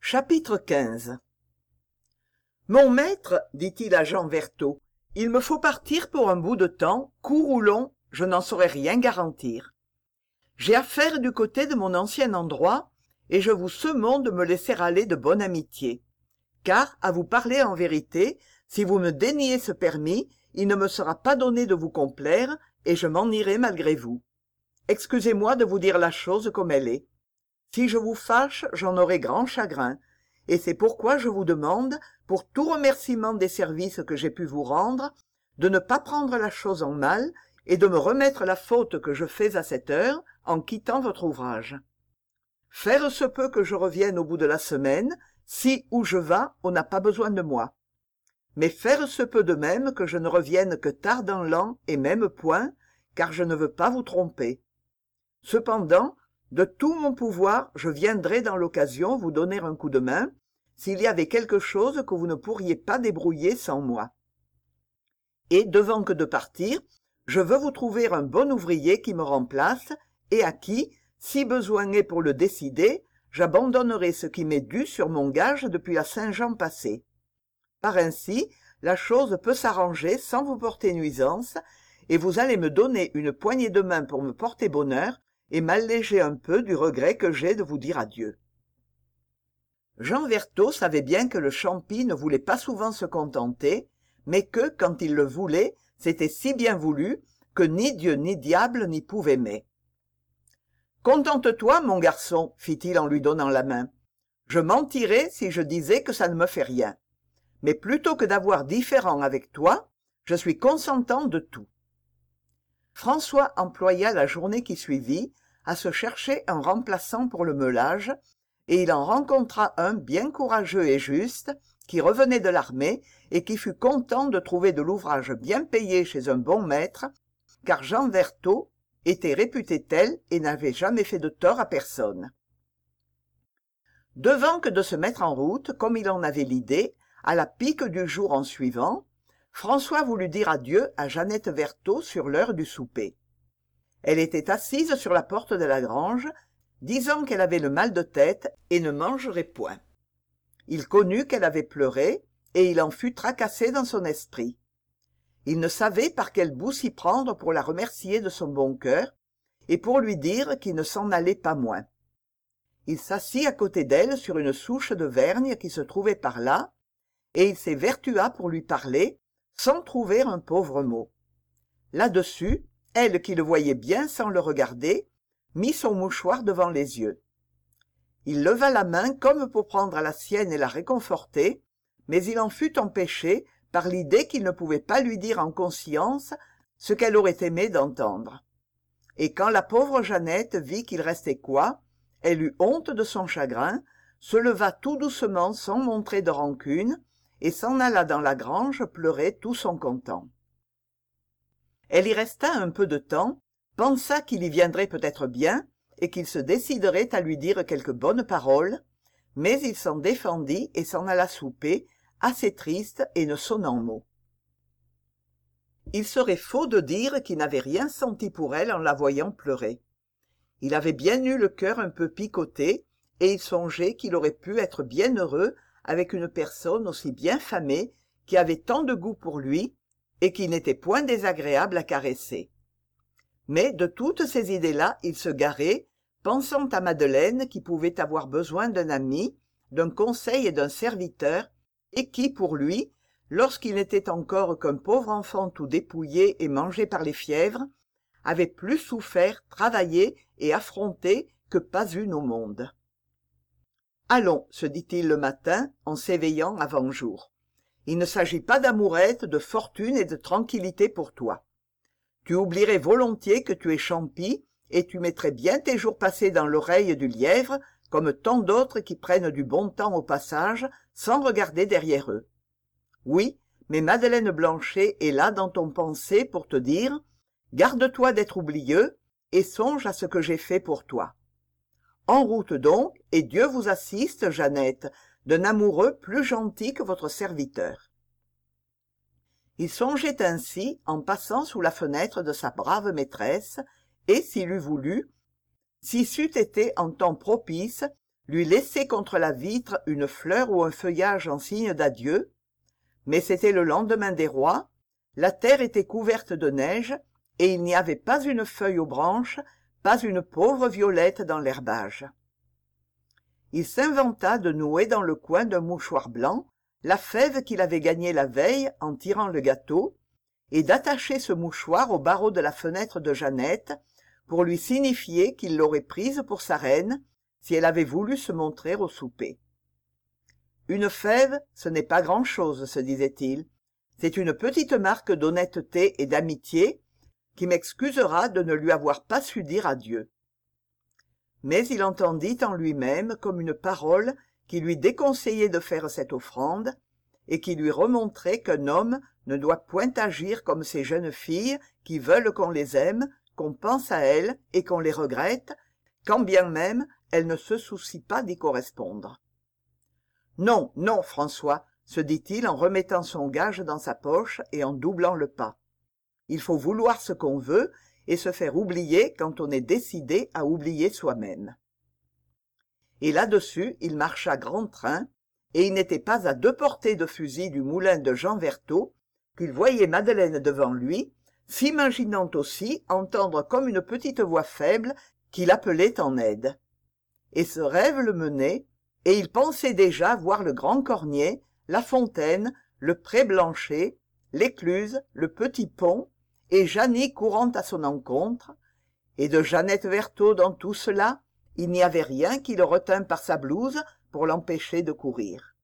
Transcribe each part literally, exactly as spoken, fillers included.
Chapitre quinze. Mon maître, dit-il à Jean Vertot, il me faut partir pour un bout de temps, court ou long, je n'en saurais rien garantir. J'ai affaire du côté de mon ancien endroit, et je vous sommons de me laisser aller de bonne amitié. Car, à vous parler en vérité, si vous me déniez ce permis, il ne me sera pas donné de vous complaire, et je m'en irai malgré vous. Excusez-moi de vous dire la chose comme elle est. Si je vous fâche, j'en aurai grand chagrin, et c'est pourquoi je vous demande, pour tout remerciement des services que j'ai pu vous rendre, de ne pas prendre la chose en mal, et de me remettre la faute que je fais à cette heure en quittant votre ouvrage. Faire se peut que je revienne au bout de la semaine, si où je vas, on n'a pas besoin de moi. Mais faire se peut de même que je ne revienne que tard dans l'an et même point, car je ne veux pas vous tromper. Cependant, de tout mon pouvoir, je viendrai dans l'occasion vous donner un coup de main, s'il y avait quelque chose que vous ne pourriez pas débrouiller sans moi. Et, devant que de partir, je veux vous trouver un bon ouvrier qui me remplace, et à qui, si besoin est pour le décider, j'abandonnerai ce qui m'est dû sur mon gage depuis la Saint-Jean passée. Par ainsi, la chose peut s'arranger sans vous porter nuisance, et vous allez me donner une poignée de main pour me porter bonheur, et m'alléger un peu du regret que j'ai de vous dire adieu. Jean Vertot savait bien que le champi ne voulait pas souvent se contenter, mais que, quand il le voulait, c'était si bien voulu que ni Dieu ni diable n'y pouvaient mais. « Contente-toi, mon garçon, fit-il en lui donnant la main. Je mentirais si je disais que ça ne me fait rien. Mais plutôt que d'avoir différend avec toi, je suis consentant de tout. » François employa la journée qui suivit à se chercher un remplaçant pour le meulage, et il en rencontra un bien courageux et juste, qui revenait de l'armée et qui fut content de trouver de l'ouvrage bien payé chez un bon maître, car Jean Vertot était réputé tel et n'avait jamais fait de tort à personne. Devant que de se mettre en route, comme il en avait l'idée, à la pique du jour en suivant, François voulut dire adieu à Jeannette Vertot sur l'heure du souper. Elle était assise sur la porte de la grange, disant qu'elle avait le mal de tête et ne mangerait point. Il connut qu'elle avait pleuré, et il en fut tracassé dans son esprit. Il ne savait par quel bout s'y prendre pour la remercier de son bon cœur, et pour lui dire qu'il ne s'en allait pas moins. Il s'assit à côté d'elle sur une souche de vergne qui se trouvait par là, et il s'évertua pour lui parler, sans trouver un pauvre mot. Là-dessus, elle, qui le voyait bien sans le regarder, mit son mouchoir devant les yeux. Il leva la main comme pour prendre la sienne et la réconforter, mais il en fut empêché par l'idée qu'il ne pouvait pas lui dire en conscience ce qu'elle aurait aimé d'entendre. Et quand la pauvre Jeannette vit qu'il restait quoi, elle eut honte de son chagrin, se leva tout doucement sans montrer de rancune, et s'en alla dans la grange pleurer tout son content. Elle y resta un peu de temps, pensa qu'il y viendrait peut-être bien, et qu'il se déciderait à lui dire quelques bonnes paroles, mais il s'en défendit et s'en alla souper, assez triste et ne sonnant mot. Il serait faux de dire qu'il n'avait rien senti pour elle en la voyant pleurer. Il avait bien eu le cœur un peu picoté, et il songeait qu'il aurait pu être bien heureux avec une personne aussi bien famée, qui avait tant de goût pour lui, et qui n'était point désagréable à caresser. Mais de toutes ces idées-là, il se garait, pensant à Madeleine qui pouvait avoir besoin d'un ami, d'un conseil et d'un serviteur, et qui, pour lui, lorsqu'il n'était encore qu'un pauvre enfant tout dépouillé et mangé par les fièvres, avait plus souffert, travaillé et affronté que pas une au monde. « Allons, se dit-il le matin, en s'éveillant avant jour. Il ne s'agit pas d'amourette, de fortune et de tranquillité pour toi. Tu oublierais volontiers que tu es champi, et tu mettrais bien tes jours passés dans l'oreille du lièvre, comme tant d'autres qui prennent du bon temps au passage, sans regarder derrière eux. Oui, mais Madeleine Blanchet est là dans ton pensée pour te dire « Garde-toi d'être oublieux, et songe à ce que j'ai fait pour toi. » En route donc, et Dieu vous assiste, Jeannette, d'un amoureux plus gentil que votre serviteur. Il songeait ainsi en passant sous la fenêtre de sa brave maîtresse, et s'il eût voulu, si c'eût été en temps propice, lui laisser contre la vitre une fleur ou un feuillage en signe d'adieu, mais c'était le lendemain des rois, la terre était couverte de neige, et il n'y avait pas une feuille aux branches, pas une pauvre violette dans l'herbage. Il s'inventa de nouer dans le coin d'un mouchoir blanc la fève qu'il avait gagnée la veille en tirant le gâteau, et d'attacher ce mouchoir au barreau de la fenêtre de Jeannette pour lui signifier qu'il l'aurait prise pour sa reine si elle avait voulu se montrer au souper. Une fève, ce n'est pas grand-chose, se disait-il. C'est une petite marque d'honnêteté et d'amitié qui m'excusera de ne lui avoir pas su dire adieu. Mais il entendit en lui-même comme une parole qui lui déconseillait de faire cette offrande et qui lui remontrait qu'un homme ne doit point agir comme ces jeunes filles qui veulent qu'on les aime, qu'on pense à elles et qu'on les regrette, quand bien même elles ne se soucient pas d'y correspondre. Non, non, François, se dit-il en remettant son gage dans sa poche et en doublant le pas. Il faut vouloir ce qu'on veut et se faire oublier quand on est décidé à oublier soi-même. Et là-dessus, il marcha grand train, et il n'était pas à deux portées de fusil du moulin de Jean Vertot qu'il voyait Madeleine devant lui, s'imaginant aussi entendre comme une petite voix faible qui l'appelait en aide. Et ce rêve le menait, et il pensait déjà voir le grand Cornier, la fontaine, le pré Blanchet, l'écluse, le petit pont, et Jeannie courant à son encontre, et de Jeannette Vertot dans tout cela, il n'y avait rien qui le retint par sa blouse pour l'empêcher de courir.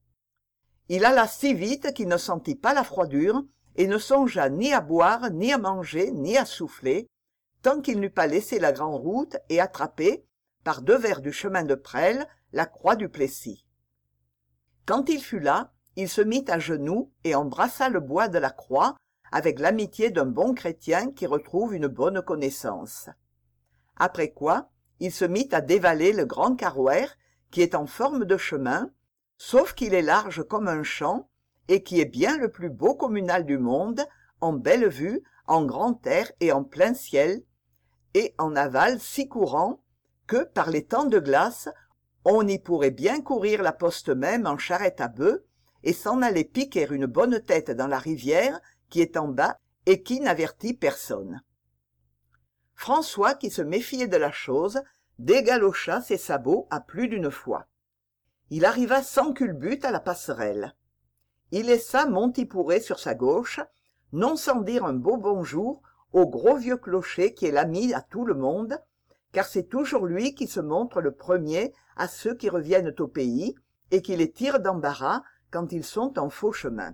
Il alla si vite qu'il ne sentit pas la froidure, et ne songea ni à boire, ni à manger, ni à souffler, tant qu'il n'eût pas laissé la grande route et attrapé, par devers du chemin de Presles, la croix du Plessis. Quand il fut là, il se mit à genoux et embrassa le bois de la croix avec l'amitié d'un bon chrétien qui retrouve une bonne connaissance. Après quoi, il se mit à dévaler le grand Carouer, qui est en forme de chemin, sauf qu'il est large comme un champ, et qui est bien le plus beau communal du monde, en belle vue, en grand air et en plein ciel, et en aval si courant que, par les temps de glace, on y pourrait bien courir la poste même en charrette à bœufs, et s'en aller piquer une bonne tête dans la rivière qui est en bas et qui n'avertit personne. François, qui se méfiait de la chose, dégalocha ses sabots à plus d'une fois. Il arriva sans culbute à la passerelle. Il laissa Montipouré sur sa gauche, non sans dire un beau bonjour au gros vieux clocher qui est l'ami à tout le monde, car c'est toujours lui qui se montre le premier à ceux qui reviennent au pays et qui les tire d'embarras quand ils sont en faux chemin.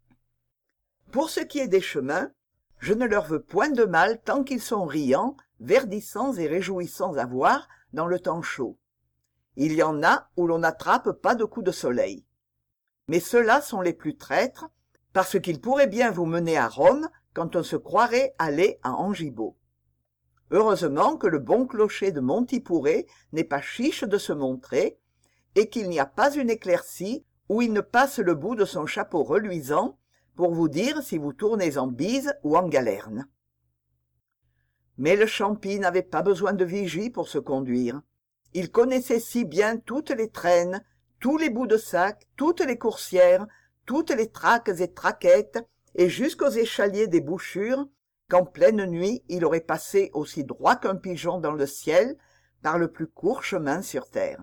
Pour ce qui est des chemins, je ne leur veux point de mal tant qu'ils sont riants, verdissants et réjouissants à voir dans le temps chaud. Il y en a où l'on n'attrape pas de coups de soleil. Mais ceux-là sont les plus traîtres, parce qu'ils pourraient bien vous mener à Rome quand on se croirait aller à Angibault. Heureusement que le bon clocher de Montipouré n'est pas chiche de se montrer, et qu'il n'y a pas une éclaircie où il ne passe le bout de son chapeau reluisant pour vous dire si vous tournez en bise ou en galerne. Mais le champi n'avait pas besoin de vigie pour se conduire. Il connaissait si bien toutes les traînes, tous les bouts de sac, toutes les coursières, toutes les traques et traquettes, et jusqu'aux échaliers des bouchures, qu'en pleine nuit il aurait passé aussi droit qu'un pigeon dans le ciel par le plus court chemin sur terre.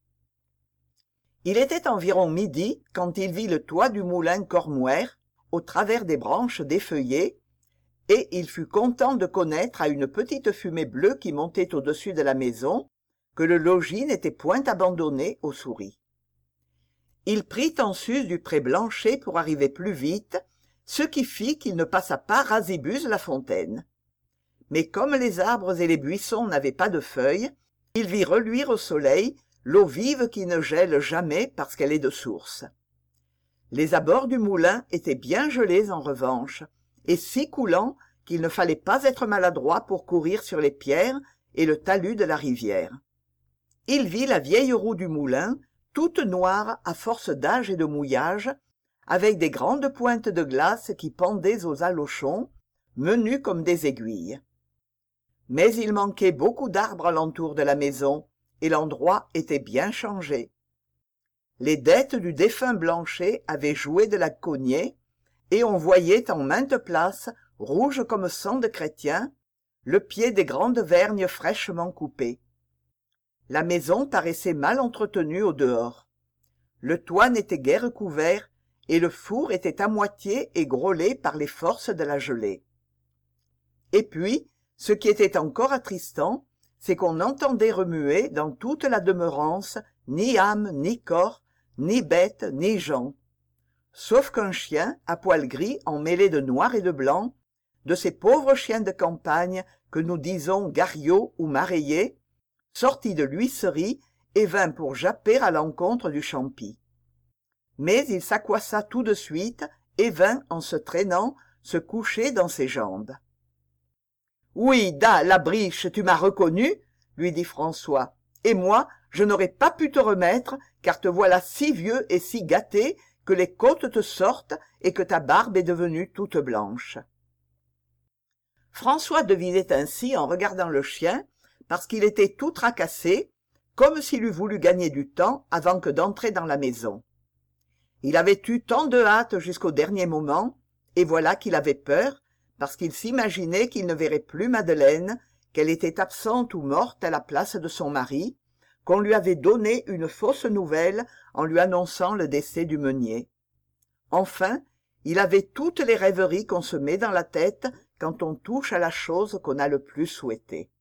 Il était environ midi quand il vit le toit du moulin Cormouer au travers des branches défeuillées, et il fut content de connaître à une petite fumée bleue qui montait au-dessus de la maison que le logis n'était point abandonné aux souris. Il prit en sus du pré Blanchet pour arriver plus vite, ce qui fit qu'il ne passa pas rasibus la fontaine. Mais comme les arbres et les buissons n'avaient pas de feuilles, il vit reluire au soleil l'eau vive qui ne gèle jamais parce qu'elle est de source. Les abords du moulin étaient bien gelés en revanche, et si coulants qu'il ne fallait pas être maladroit pour courir sur les pierres et le talus de la rivière. Il vit la vieille roue du moulin, toute noire à force d'âge et de mouillage, avec des grandes pointes de glace qui pendaient aux alochons, menus comme des aiguilles. Mais il manquait beaucoup d'arbres alentour de la maison, et l'endroit était bien changé. Les dettes du défunt Blanchet avaient joué de la cognée, et on voyait en maintes places, rouge comme sang de chrétien, le pied des grandes vergnes fraîchement coupées. La maison paraissait mal entretenue au dehors. Le toit n'était guère couvert, et le four était à moitié égreolé par les forces de la gelée. Et puis, ce qui était encore attristant, c'est qu'on n'entendait remuer dans toute la demeurance ni âme ni corps, ni bête ni gens, sauf qu'un chien à poil gris emmêlé de noir et de blanc, de ces pauvres chiens de campagne que nous disons gariots ou mareyés, sortit de l'huisserie et vint pour japper à l'encontre du champi. Mais il s'accoissa tout de suite et vint, en se traînant, se coucher dans ses jambes. « Oui, da, la Briche, tu m'as reconnu ?» lui dit François. « Et moi, je n'aurais pas pu te remettre, car te voilà si vieux et si gâté que les côtes te sortent et que ta barbe est devenue toute blanche. » François devinait ainsi en regardant le chien, parce qu'il était tout tracassé, comme s'il eût voulu gagner du temps avant que d'entrer dans la maison. Il avait eu tant de hâte jusqu'au dernier moment, et voilà qu'il avait peur, parce qu'il s'imaginait qu'il ne verrait plus Madeleine, qu'elle était absente ou morte à la place de son mari, qu'on lui avait donné une fausse nouvelle en lui annonçant le décès du meunier. Enfin, il avait toutes les rêveries qu'on se met dans la tête quand on touche à la chose qu'on a le plus souhaitée.